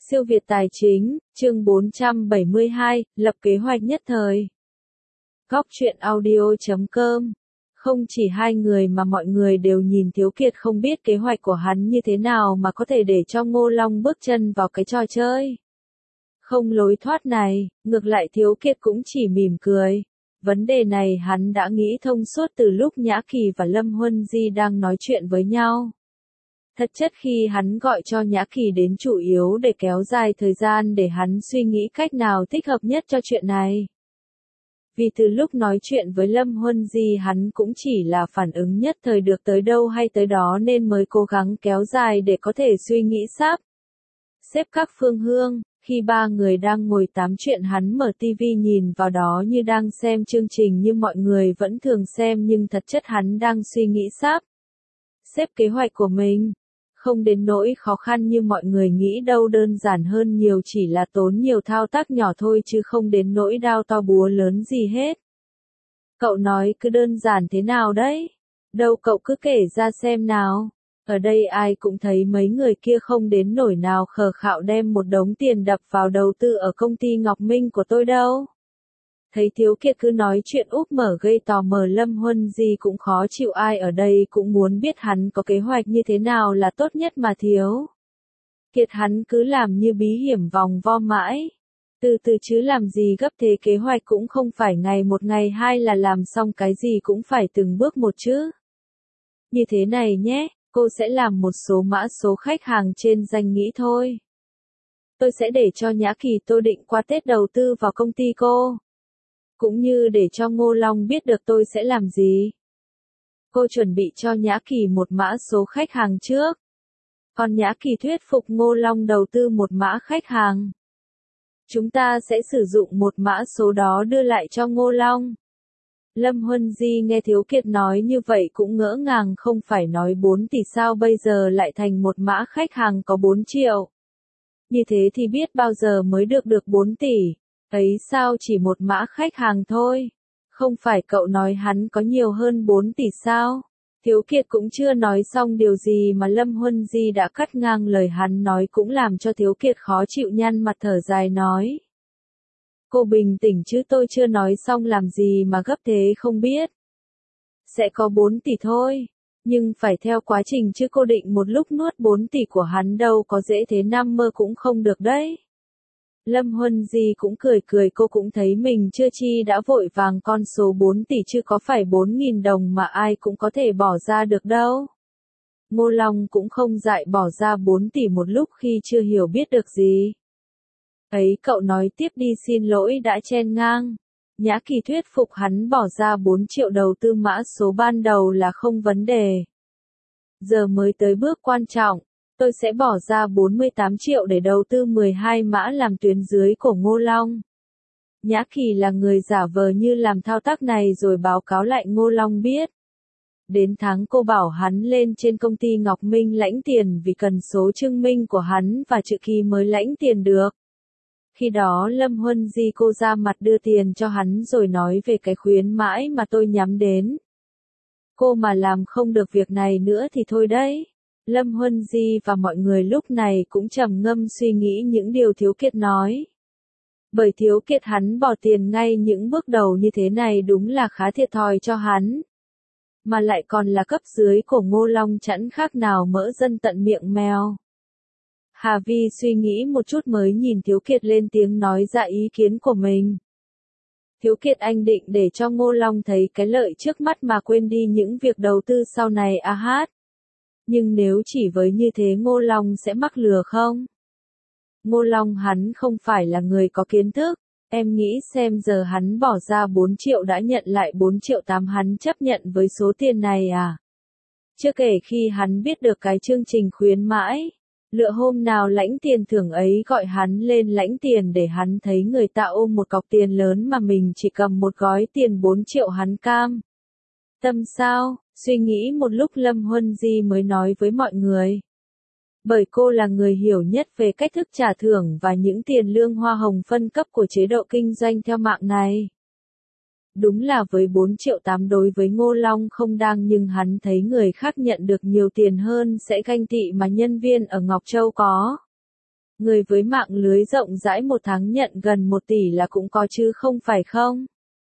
Siêu Việt Tài Chính, chương 472, lập kế hoạch nhất thời. Góc truyện audio.com. Không chỉ hai người mà mọi người đều nhìn Thiếu Kiệt không biết kế hoạch của hắn như thế nào mà có thể để cho Ngô Long bước chân vào cái trò chơi. Không lối thoát này, ngược lại Thiếu Kiệt cũng chỉ mỉm cười. Vấn đề này hắn đã nghĩ thông suốt từ lúc Nhã Kỳ và Lâm Huân Di đang nói chuyện với nhau. Thật chất khi hắn gọi cho Nhã Kỳ đến chủ yếu để kéo dài thời gian để hắn suy nghĩ cách nào thích hợp nhất cho chuyện này. Vì từ lúc nói chuyện với Lâm Huân Di hắn cũng chỉ là phản ứng nhất thời được tới đâu hay tới đó nên mới cố gắng kéo dài để có thể suy nghĩ sắp xếp các phương hướng. Khi ba người đang ngồi tám chuyện hắn mở tivi nhìn vào đó như đang xem chương trình như mọi người vẫn thường xem nhưng thật chất hắn đang suy nghĩ sắp xếp kế hoạch của mình. Không đến nỗi khó khăn như mọi người nghĩ đâu, đơn giản hơn nhiều, chỉ là tốn nhiều thao tác nhỏ thôi chứ không đến nỗi đao to búa lớn gì hết. Cậu nói cứ đơn giản thế nào đấy? Đâu cậu cứ kể ra xem nào. Ở đây ai cũng thấy mấy người kia không đến nỗi nào khờ khạo đem một đống tiền đập vào đầu tư ở công ty Ngọc Minh của tôi đâu. Thấy Thiếu Kiệt cứ nói chuyện úp mở gây tò mò, Lâm Huân Di cũng khó chịu, ai ở đây cũng muốn biết hắn có kế hoạch như thế nào là tốt nhất mà Thiếu Kiệt hắn cứ làm như bí hiểm vòng vo mãi. Từ từ chứ làm gì gấp thế, kế hoạch cũng không phải ngày một ngày hai là làm xong, cái gì cũng phải từng bước một chứ. Như thế này nhé, cô sẽ làm một số mã số khách hàng trên danh nghĩa thôi. Tôi sẽ để cho Nhã Kỳ tôi định qua Tết đầu tư vào công ty cô. Cũng như để cho Ngô Long biết được tôi sẽ làm gì. Cô chuẩn bị cho Nhã Kỳ một mã số khách hàng trước. Còn Nhã Kỳ thuyết phục Ngô Long đầu tư một mã khách hàng. Chúng ta sẽ sử dụng một mã số đó đưa lại cho Ngô Long. Lâm Huân Di nghe Thiếu Kiệt nói như vậy cũng ngỡ ngàng, không phải nói 4 tỷ sao bây giờ lại thành một mã khách hàng có 4 triệu. Như thế thì biết bao giờ mới được 4 tỷ. Ấy sao chỉ một mã khách hàng thôi? Không phải cậu nói hắn có nhiều hơn 4 tỷ sao? Thiếu Kiệt cũng chưa nói xong điều gì mà Lâm Huân Di đã cắt ngang lời hắn nói, cũng làm cho Thiếu Kiệt khó chịu, nhăn mặt thở dài nói. Cô bình tĩnh chứ, tôi chưa nói xong làm gì mà gấp thế không biết. Sẽ có 4 tỷ thôi. Nhưng phải theo quá trình chứ, cô định một lúc nuốt 4 tỷ của hắn đâu có dễ thế, nằm mơ cũng không được đấy. Lâm Huân Di cũng cười cười, cô cũng thấy mình chưa chi đã vội vàng con số 4 tỷ chứ có phải 4.000 đồng mà ai cũng có thể bỏ ra được đâu. Ngô Long cũng không dại bỏ ra 4 tỷ một lúc khi chưa hiểu biết được gì. Ấy cậu nói tiếp đi, xin lỗi đã chen ngang. Nhã Kỳ thuyết phục hắn bỏ ra 4 triệu đầu tư mã số ban đầu là không vấn đề. Giờ mới tới bước quan trọng. Tôi sẽ bỏ ra 48 triệu để đầu tư 12 mã làm tuyến dưới của Ngô Long. Nhã Kỳ là người giả vờ như làm thao tác này rồi báo cáo lại Ngô Long biết. Đến tháng cô bảo hắn lên trên công ty Ngọc Minh lãnh tiền vì cần số chứng minh của hắn và chữ ký mới lãnh tiền được. Khi đó Lâm Huân Di cô ra mặt đưa tiền cho hắn rồi nói về cái khuyến mãi mà tôi nhắm đến. Cô mà làm không được việc này nữa thì thôi đấy. Lâm Huân Di và mọi người lúc này cũng trầm ngâm suy nghĩ những điều Thiếu Kiệt nói. Bởi Thiếu Kiệt hắn bỏ tiền ngay những bước đầu như thế này đúng là khá thiệt thòi cho hắn. Mà lại còn là cấp dưới của Ngô Long, chẳng khác nào mỡ dân tận miệng mèo. Hà Vi suy nghĩ một chút mới nhìn Thiếu Kiệt lên tiếng nói ra ý kiến của mình. Thiếu Kiệt, anh định để cho Ngô Long thấy cái lợi trước mắt mà quên đi những việc đầu tư sau này à hát? Nhưng nếu chỉ với như thế Ngô Long sẽ mắc lừa không? Ngô Long hắn không phải là người có kiến thức. Em nghĩ xem, giờ hắn bỏ ra 4 triệu đã nhận lại 4 triệu 8, hắn chấp nhận với số tiền này à? Chưa kể khi hắn biết được cái chương trình khuyến mãi. Lựa hôm nào lãnh tiền thưởng ấy gọi hắn lên lãnh tiền để hắn thấy người ta ôm một cọc tiền lớn mà mình chỉ cầm một gói tiền 4 triệu, hắn cam tâm sao? Suy nghĩ một lúc Lâm Huân Di mới nói với mọi người. Bởi cô là người hiểu nhất về cách thức trả thưởng và những tiền lương hoa hồng phân cấp của chế độ kinh doanh theo mạng này. Đúng là với 4 triệu 8 đối với Ngô Long không đang, nhưng hắn thấy người khác nhận được nhiều tiền hơn sẽ ganh tị mà nhân viên ở Ngọc Châu có Người với mạng lưới rộng rãi một tháng nhận gần 1 tỷ là cũng có chứ không phải không?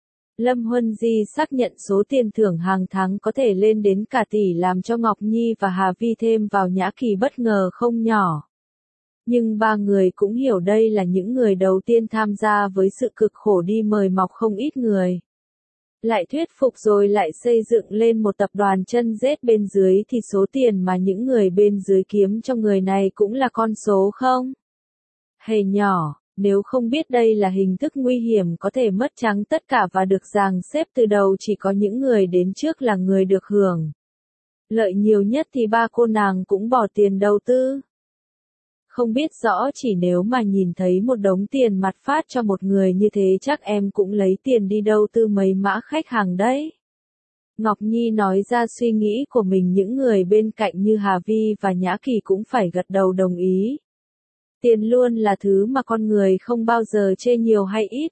Lâm Huân Di xác nhận số tiền thưởng hàng tháng có thể lên đến cả tỷ làm cho Ngọc Nhi và Hà Vi thêm vào Nhã Kỳ bất ngờ không nhỏ. Nhưng ba người cũng hiểu đây là những người đầu tiên tham gia với sự cực khổ đi mời mọc không ít người. Lại thuyết phục rồi lại xây dựng lên một tập đoàn chân rết bên dưới thì số tiền mà những người bên dưới kiếm cho người này cũng là con số không hề nhỏ. Nếu không biết đây là hình thức nguy hiểm có thể mất trắng tất cả và được dàn xếp từ đầu, chỉ có những người đến trước là người được hưởng lợi nhiều nhất thì ba cô nàng cũng bỏ tiền đầu tư. Không biết rõ, chỉ nếu mà nhìn thấy một đống tiền mặt phát cho một người như thế chắc em cũng lấy tiền đi đầu tư mấy mã khách hàng đấy. Ngọc Nhi nói ra suy nghĩ của mình, những người bên cạnh như Hà Vi và Nhã Kỳ cũng phải gật đầu đồng ý. Tiền luôn là thứ mà con người không bao giờ chê nhiều hay ít.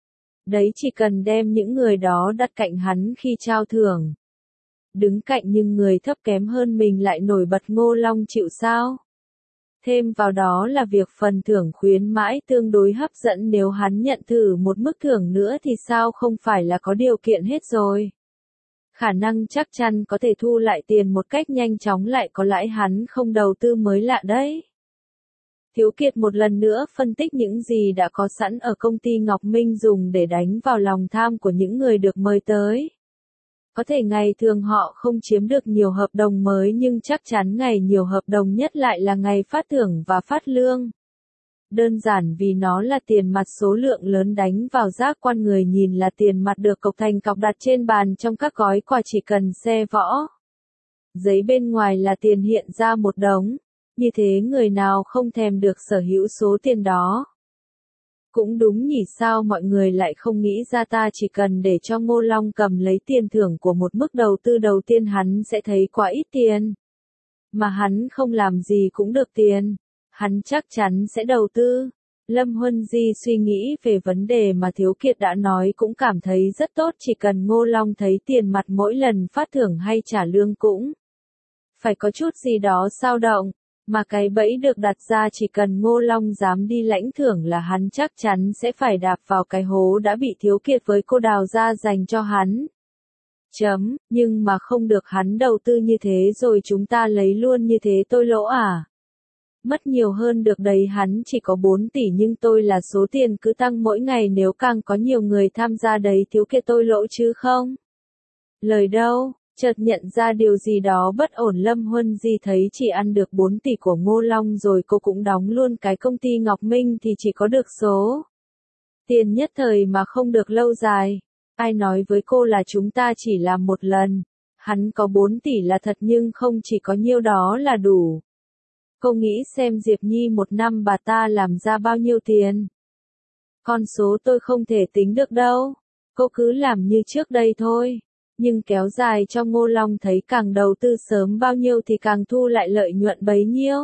Đấy, chỉ cần đem những người đó đặt cạnh hắn khi trao thưởng. Đứng cạnh nhưng người thấp kém hơn mình lại nổi bật, Ngô Long chịu sao? Thêm vào đó là việc phần thưởng khuyến mãi tương đối hấp dẫn, nếu hắn nhận thử một mức thưởng nữa thì sao không phải là có điều kiện hết rồi. Khả năng chắc chắn có thể thu lại tiền một cách nhanh chóng lại có lãi, hắn không đầu tư mới lạ đấy. Thiếu Kiệt một lần nữa phân tích những gì đã có sẵn ở công ty Ngọc Minh dùng để đánh vào lòng tham của những người được mời tới. Có thể ngày thường họ không chiếm được nhiều hợp đồng mới nhưng chắc chắn ngày nhiều hợp đồng nhất lại là ngày phát thưởng và phát lương. Đơn giản vì nó là tiền mặt số lượng lớn đánh vào giác quan, người nhìn là tiền mặt được cộc thành cọc đặt trên bàn trong các gói quà, chỉ cần xe võ giấy bên ngoài là tiền hiện ra một đống. Như thế người nào không thèm được sở hữu số tiền đó. Cũng đúng nhỉ, sao mọi người lại không nghĩ ra, ta chỉ cần để cho Ngô Long cầm lấy tiền thưởng của một mức đầu tư đầu tiên hắn sẽ thấy quá ít tiền. Mà hắn không làm gì cũng được tiền. Hắn chắc chắn sẽ đầu tư. Lâm Huân Di suy nghĩ về vấn đề mà Thiếu Kiệt đã nói cũng cảm thấy rất tốt, chỉ cần Ngô Long thấy tiền mặt mỗi lần phát thưởng hay trả lương cũng phải có chút gì đó dao động. Mà cái bẫy được đặt ra, chỉ cần Ngô Long dám đi lãnh thưởng là hắn chắc chắn sẽ phải đạp vào cái hố đã bị Thiếu Kiệt với cô đào ra dành cho hắn. Nhưng mà không được, hắn đầu tư như thế rồi chúng ta lấy luôn như thế tôi lỗ à? Mất nhiều hơn được đấy, hắn chỉ có 4 tỷ nhưng tôi là số tiền cứ tăng mỗi ngày, nếu càng có nhiều người tham gia đấy Thiếu Kiệt tôi lỗ chứ không? Lời đâu? Chợt nhận ra điều gì đó bất ổn, Lâm Huân Di thấy chỉ ăn được 4 tỷ của Ngô Long rồi cô cũng đóng luôn cái công ty Ngọc Minh thì chỉ có được số tiền nhất thời mà không được lâu dài. Ai nói với cô là chúng ta chỉ làm một lần? Hắn có 4 tỷ là thật nhưng không chỉ có nhiêu đó là đủ. Cô nghĩ xem Diệp Nhi một năm bà ta làm ra bao nhiêu tiền? Con số tôi không thể tính được đâu. Cô cứ làm như trước đây thôi. Nhưng kéo dài cho Ngô Long thấy càng đầu tư sớm bao nhiêu thì càng thu lại lợi nhuận bấy nhiêu.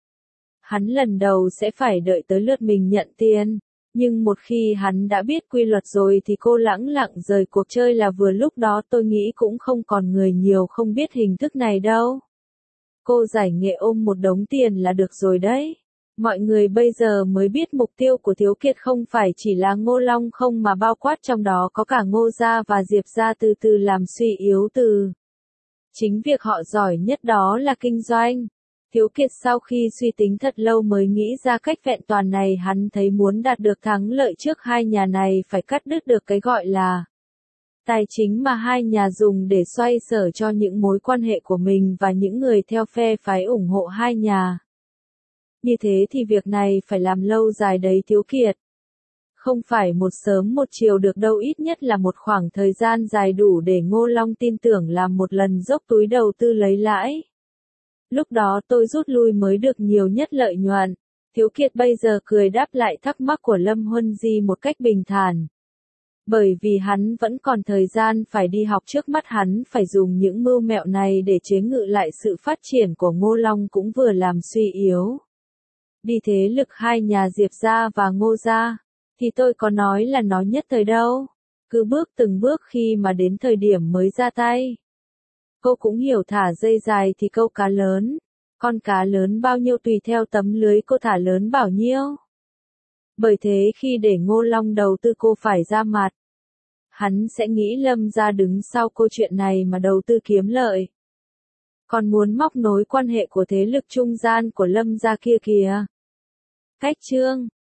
Hắn lần đầu sẽ phải đợi tới lượt mình nhận tiền. Nhưng một khi hắn đã biết quy luật rồi thì cô lẳng lặng rời cuộc chơi là vừa. Lúc đó tôi nghĩ cũng không còn người nhiều không biết hình thức này đâu. Cô giải nghệ ôm một đống tiền là được rồi đấy. Mọi người bây giờ mới biết mục tiêu của Thiếu Kiệt không phải chỉ là Ngô Long không mà bao quát trong đó có cả Ngô gia và Diệp gia, từ từ làm suy yếu từ chính việc họ giỏi nhất đó là kinh doanh. Thiếu Kiệt sau khi suy tính thật lâu mới nghĩ ra cách vẹn toàn này, hắn thấy muốn đạt được thắng lợi trước hai nhà này phải cắt đứt được cái gọi là tài chính mà hai nhà dùng để xoay sở cho những mối quan hệ của mình và những người theo phe phái ủng hộ hai nhà. Như thế thì việc này phải làm lâu dài đấy Thiếu Kiệt. Không phải một sớm một chiều được đâu, ít nhất là một khoảng thời gian dài đủ để Ngô Long tin tưởng làm một lần dốc túi đầu tư lấy lãi. Lúc đó tôi rút lui mới được nhiều nhất lợi nhuận. Thiếu Kiệt bây giờ cười đáp lại thắc mắc của Lâm Huân Di một cách bình thản. Bởi vì hắn vẫn còn thời gian phải đi học, trước mắt hắn phải dùng những mưu mẹo này để chế ngự lại sự phát triển của Ngô Long cũng vừa làm suy yếu đi thế lực hai nhà Diệp gia và Ngô gia. Thì tôi có nói là nó nhất thời đâu. Cứ bước từng bước khi mà đến thời điểm mới ra tay. Cô cũng hiểu thả dây dài thì câu cá lớn. Con cá lớn bao nhiêu tùy theo tấm lưới cô thả lớn bao nhiêu. Bởi thế khi để Ngô Long đầu tư cô phải ra mặt. Hắn sẽ nghĩ Lâm gia đứng sau câu chuyện này mà đầu tư kiếm lợi. Còn muốn móc nối quan hệ của thế lực trung gian của Lâm gia kia kìa. Cách chương